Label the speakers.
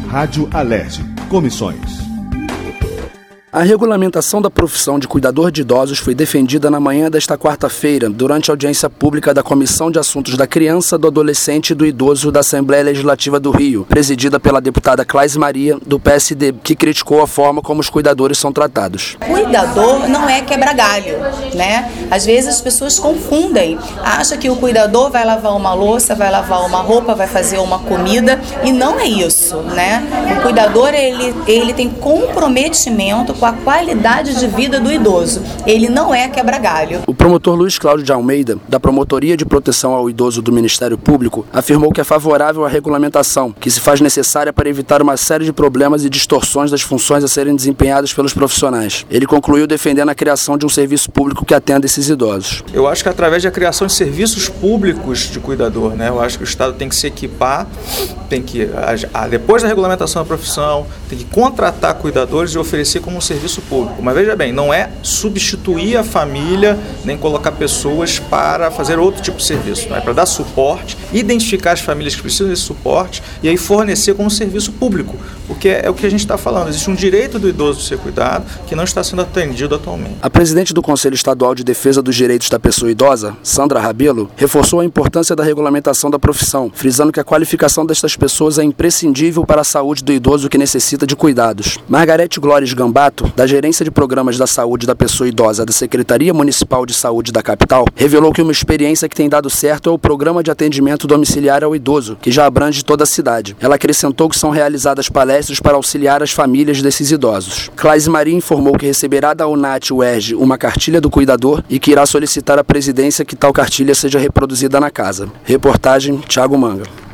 Speaker 1: Rádio Alerj. Comissões.
Speaker 2: A regulamentação da profissão de cuidador de idosos foi defendida na manhã desta quarta-feira, durante a audiência pública da Comissão de Assuntos da Criança, do Adolescente e do Idoso da Assembleia Legislativa do Rio, presidida pela deputada Claise Maria, do PSD, que criticou a forma como os cuidadores são tratados.
Speaker 3: Cuidador não é quebra-galho, né? Às vezes as pessoas confundem, acham que o cuidador vai lavar uma louça, vai lavar uma roupa, vai fazer uma comida, e não é isso, né? O cuidador, ele tem comprometimento com a qualidade de vida do idoso. Ele não é quebra-galho.
Speaker 2: O promotor Luiz Cláudio de Almeida, da Promotoria de Proteção ao Idoso do Ministério Público, afirmou que é favorável à regulamentação, que se faz necessária para evitar uma série de problemas e distorções das funções a serem desempenhadas pelos profissionais. Ele concluiu defendendo a criação de um serviço público que atenda esses idosos.
Speaker 4: Eu acho que através da criação de serviços públicos de cuidador, né? Eu acho que o Estado tem que se equipar, tem que, depois da regulamentação da profissão, tem que contratar cuidadores e oferecer como um serviço público. Mas veja bem, não é substituir a família, nem colocar pessoas para fazer outro tipo de serviço. Não é para dar suporte, identificar as famílias que precisam desse suporte e aí fornecer como serviço público. Porque é o que a gente está falando. Existe um direito do idoso de ser cuidado que não está sendo atendido atualmente.
Speaker 2: A presidente do Conselho Estadual de Defesa dos Direitos da Pessoa Idosa, Sandra Rabelo, reforçou a importância da regulamentação da profissão, frisando que a qualificação destas pessoas é imprescindível para a saúde do idoso que necessita de cuidados. Margarete Glóris Gambato, da Gerência de Programas da Saúde da Pessoa Idosa da Secretaria Municipal de Saúde da capital, revelou que uma experiência que tem dado certo é o Programa de Atendimento Domiciliar ao Idoso, que já abrange toda a cidade. Ela acrescentou que são realizadas palestras para auxiliar as famílias desses idosos. Claise Maria informou que receberá da UNAT-UERJ uma cartilha do cuidador e que irá solicitar à presidência que tal cartilha seja reproduzida na casa. Reportagem Thiago Manga.